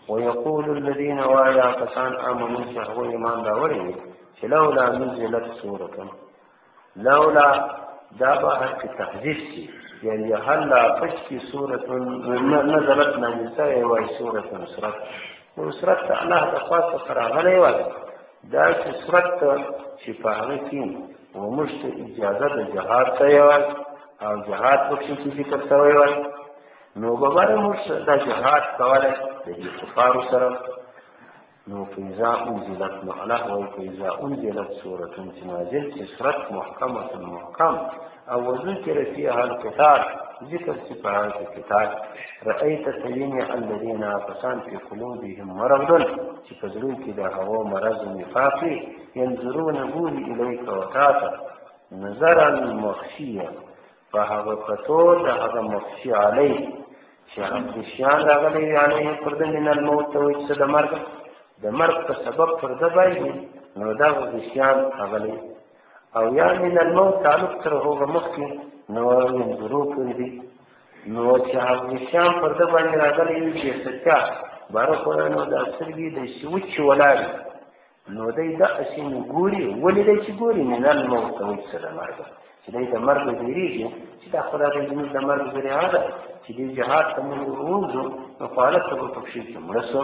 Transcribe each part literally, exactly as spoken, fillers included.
ويقول الذين وایا کسان آمنوا چې هغوی ایمان راوړی وي چې لولا نزلت سورة لولا دا به حرف تحذيف شي یعنی هلا پشکی سورة نزلت نازل وای سورة نصرت نصرت الله د خاصه فراغلی وای دا چې صورت چې په هغه کې وموږ ته اجازه د جهاد ته وای او جهاد پکې چې ذکر شوی وای نو به موږ دا جهاد کولی د کفارو سره نو فإذا أنزلت نو الله وای فإذا أنزلت سورة چې نازل چې صورت محکمة محکم او ذکر فيها القتال ذکر چې په هغه کتاب رأيت تبين الذين فسان في قلوبهم مرض چې په زړه کې د هوا مرض نفاق ينظرون بولي إليك وتاته نظرا مخشيا فهغه کتو د هغه مخشي علی چې هغه شیان راغلي علیه فرد من الموت او چې د مرګ د مرګ په سبب فرد باندې نو دا د شیان راغلي او یا من الموت تعلق سره هغه مخکې نو ينظرو کړی دي نو چې هغه شیان فرد باندې راغلي چې سچا بارکو نو د سرګي د شوچ ولاړ نو دای دا اسین ګوري ولې دای چې ګوري من الموت او چې د مرګ چې دای د مرګ دیریږي چې دا خدای دې موږ د مرګ ذریعہ ده چې دې جهاد ته موږ ووځو نو خالق ته په شي کې مرسو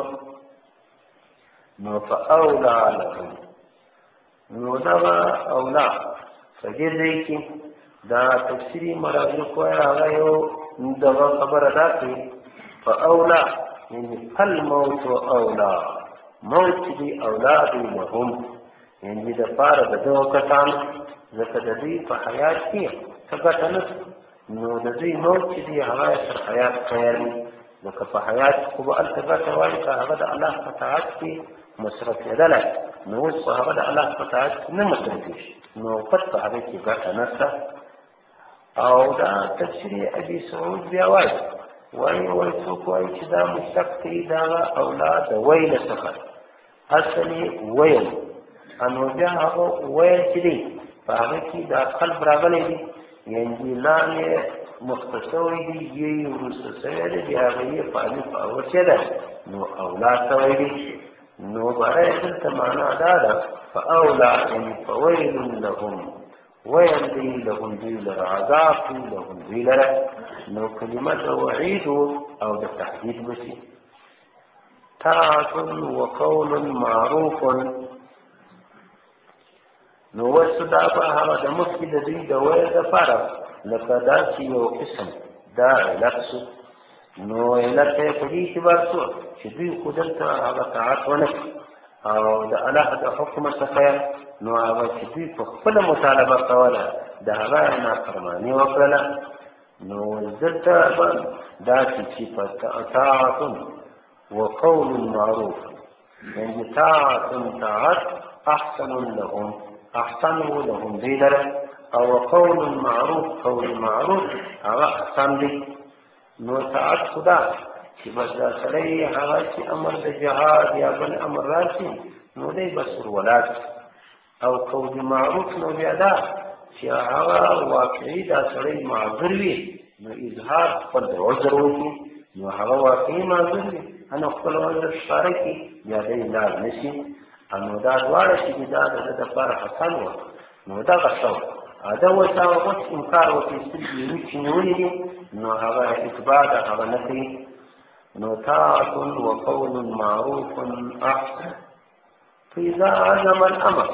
نو فاولا لهم نو دا اولا فجر دې کې دا تفسیری مراجع کوی هغه یو دا خبره ده چې فاولا یعنی فالموت اولا موت دې اولاد لهم یعنی د پاره د دوه کسان ځکه د دې په حیات کې څه ګټه نشته نو د دې موت چې دی هغه تر حیات خیر دی ځکه په حیات خو به هلته ګټه وایي که هغه د الله په طاعت کې مصرف کېدلی نو اوس هغه د الله په طاعت کې نه مصرفېږي نو پت په هغه کې ګټه نشته او دا تفسیر ابي سعود بیا وایي وایي وایي څوک وایي چې دا مشتق دی د هغه اولاد د ویل څخه اصل یې ویل انو بیا هغه ویل چې دی په هغه کې دا قلب راغلی دی یعنی لانے مختصوی دی یہی وروسته سوی دی بیا هغه یې په الف اورچه ده نو اولاد ته ویلي نو برای دلته معنا دا ده فاولا یعنی فویل لهم ویل دی لهم دی لره عذاب دی لهم دی لره نو کلمت وعید او د تحدید بشي طاعة وقول معروف نو وسو دا په هغه د مخکې د دوی د ویل دپاره لکه دا چې یو قسم دا علت سو نو علت یې په دې اعتبار سو چې دوی خو دلته هغه طاعت ونه او د الله د حکم څخه نو هغه چې دوی په خپله مطالبه کوله د هغه نافرماني وکړله نو دلته به داسې چې په طاعت وقول معروف یعنې طاعت طاعت احسن لهم احسنوا لهم دی لره او قول معروف قول معروف هغه احسن دی نو طاعت خدا چې بس دا سړی هغه چې امر د جهاد یا بل امر راشي نو دی بس ورولاد او قول معروف نو بیا دا چې هغه واقعي دا سړی معذور وي نو اظهار خپل د عذر وکړي نو هغه واقعي معذور وي نو خپل عذر ښکاره کړي بیا دی لار نشي نو دا دواړه چې دا د ده دپاره حسن وه نو دغه څه وه دا اوس هغه اوس انکار وکړي سترګې یې وچې نیولې دي نو هغه اتباع د هغه نه کوي نو طاعة وقول معروف احسن فاذا عزم الامر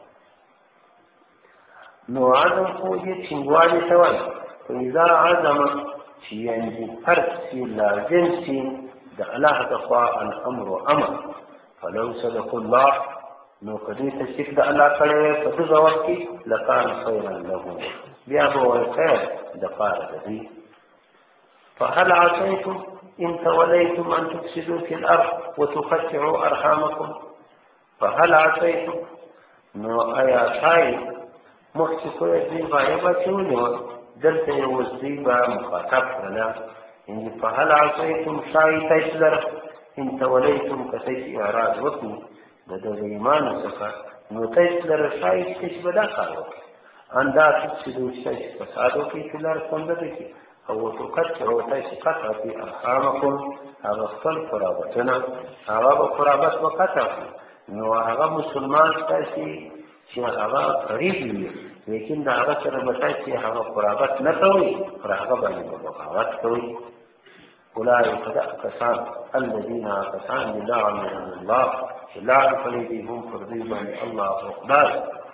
نو عزم خو دې ټینګوالي ته وایي فاذا عزم چې یعنې هر څه لازم شي د الله دخوا الامر امر فلو صدق الله نو کدی تصدیق د الله کړی په دغه وخت کې لکان خیرا له بیا به وایي خیر د پاره د دوی فهل عصیتم ان تولیتم ان تفسدوا في الارض وتقطعوا ارحامکم فهل عصیتم نو آیا ښایي مخکې کوی دوی غایبه چې ونیوه دلته یې اوس دوی به مخاطب کړله یعنې فهل عصیتم ښایي تاسو لره ان تولیتم که تاسو اعراض وکړو د دغه ایمانو څخه نو تاسو لره ښایي چې تاسو به دا کار وکړئ ان دا تفسدوا چې تاسو فساد وکړئ په لاره سمندر کې او وتقطعوا تاسې قطع في ارحامکم هغه خپل قرابتونه هغه به قرابت به قطع نو هغه مسلمان تاسې چې هغه قریب وي لیکن د هغه سره به تاسې هغه قرابت نه کوئ پر هغه باندې به بغاوت کوئ اولئک دا کسان الذین کسان دي لعنهم الله چې لعن کړي دي هم پر دوی باندې الله او خدای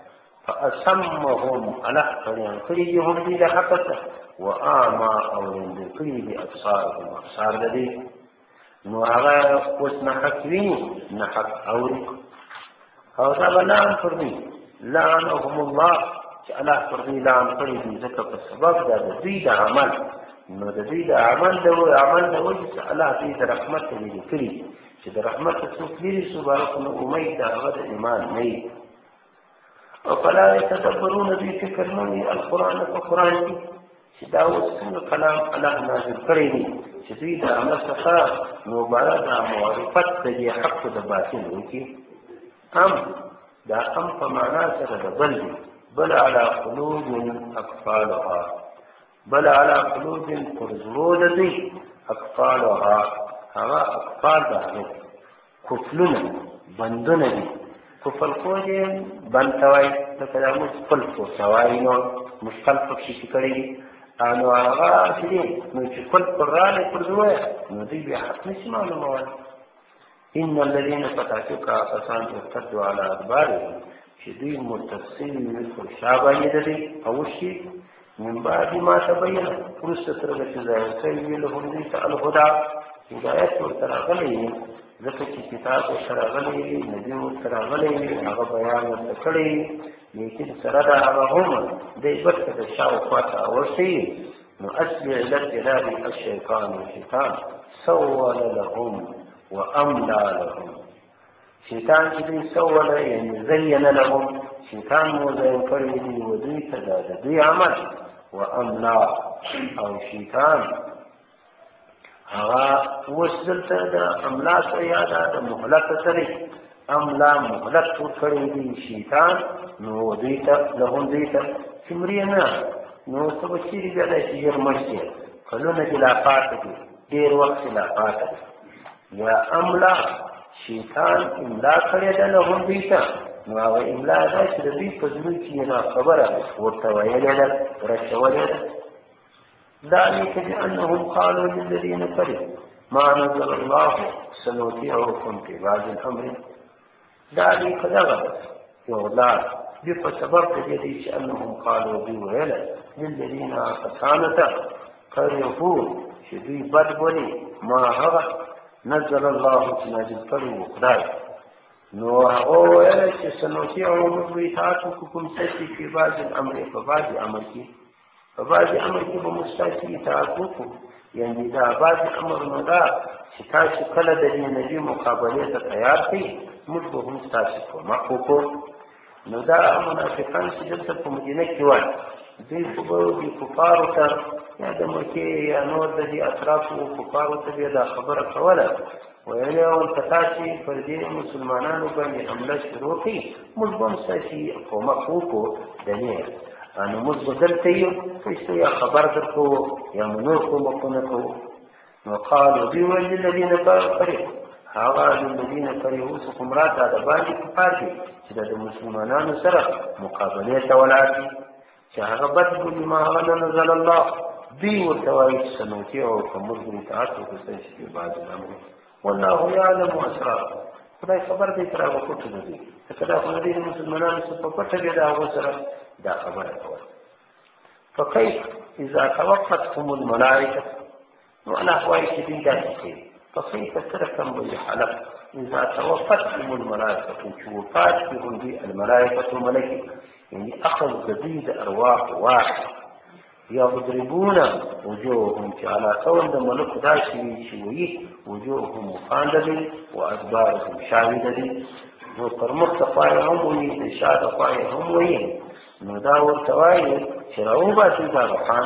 فأسمهم الله قريان کړي دي هم دي د حق ته واعمى او رند کړي دي ابصارهم ابصار د دې نو هغه اوس نه حق ویني نه حق اوري او دا لعن پر دوی لعنهم الله چې الله پر دوی لعن کړي دي ځکه په سبب د دوی د عمل نو د دوی د عمل د عمل د وجه څخه الله دوی د رحمت لري کړي چې د رحمت څوک لري سبحانه نو امید د هغه د ایمان نه وي او فلا يتدبرون دوی فکر نه وي القرآن په قرآن کې چې دا اوس څنګه کلام الله نازل کړی دی چې دوی د عمل څخه نو باید د معرفت د دې حق د باطل وکړي ام دا ام په معنا سره د بل دی بل على قلوب اقفالها بل على قلوب قرزرود دي اقفالها هغه اقفال ده کفلونه بندونه دي کفل کوجه بنتوي لکه دا مخفل کو سوای نو مخفل پکې کړی انو هغه چې نو چې کل قران پرځوي نو دې بیا حق نشي معلومه ان الذين فتحوا قسان ارتدوا على ادبارهم چې دوی متصل شابه دي او شي من بعد ما تبين فرصة رجل سيد لهم ليس الهدى هداية وتراغلي ذكر كتاب وتراغلي نبي وتراغلي هذا بيان وتكلي لكن سردا هم دي بكت الشاو فاتا وشي نؤسل إلى الجلال الشيطان والشيطان سول لهم وأملى لهم شيطان كذي سول يعني زين لهم شيطان موزين كريدي ودي تزاد دي عمل وأملا او شيطان هغه وسدلته د املا سیاده د مهلت سره املا مهلت کړی دی شیطان نو دیته له دیته سمرینا نو سبا چیرې دا چې مرشي کلونه د لا پاتې ډیر وخت لا پاتې یا املا شیطان املا کړی ده له دیته نو هغه املا دا چې د دې په ځل کې نه خبره ورته ویلې ده ورچولې ده ذلك بأنهم قالوا للذين كرهوا ما نزل الله سنطيعكم في بعض الأمر ذلك ذغبت يغلال بسبب جديد أنهم قالوا بويلة للذين فسانة كرهوا شدي بدبني ما هغت نزل الله نازل كرهوا خدای نو هغه ویل چې سنوتیعو موږ اطاعت وکړو ستاسې په بعض الامر په بعض امر کې په بعض امر کې به موږ ستاسې اطاعت وکړو یعنې دا بعض امر نو دا چې تاسو کله د دې نبي مقابلې ته تیار کړئ موږ به هم ستاسې کومک وکړو نو دا منافقان چې دلته په مدینه کې وای دوی خو به د کفارو ته یا د مکې یا نور د دې اطرافو کفارو ته بیا دا خبره کوله ویل او تاسو پر دې مسلمانانو باندې حمله شروع کړي موږ به ستاسو کومک وکړو دلیل انو موږ دلته یو چې خبر درکو یا نور کومک نه کوو نو قالوا دی ول الذين كفروا هغه الذين كفروا سقمرات د باندې کفار دي چې د مسلمانانو سره مقابله ته ولاړ چې هغه بد بما نزل الله دی ورته وایي سنوتي او کومر دې تاسو په څه شي بعد امر والله يعلم اسرار خدای خبر دې تر هغه کوټه دي کله خو دې مسلمانانو څخه په پټه کې دا هغه سره دا خبره کوي فكيف اذا توقفتهم الملائكه وانا هواي شديد داسي فكيف تركم بالحلق اذا توقفتهم الملائكه وفات بهم الملائكه الملائكه يعني اخذ جديد ارواح واحد يضربون وجوههم على كون د ملک داسي شوي وجوههم مخاندل وادبارهم شاهده نو پر مختفای هم وي اشاره فای هم وي نو دا ورته وایي چې راو باسي دا روحان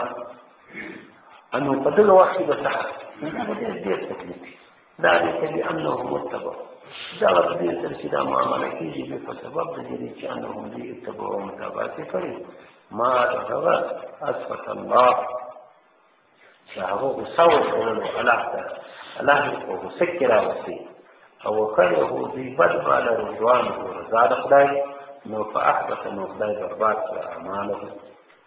انه قدل واحد بتاع دا دې دې تکلیف ذلك بانهم اتبعوا دا دې چې دا معاملې کیږي په سبب د دې چې انهم دې اتبعوا متابعت کړي ما هغه اسفت الله چې هغه غوسه ورکولو الله ته الله یې په غوسه کې راوستي او وکړه دوی بد باله رضوان او رضا د خدای نو فاحبط نو خدای برباد کړ اعمالهم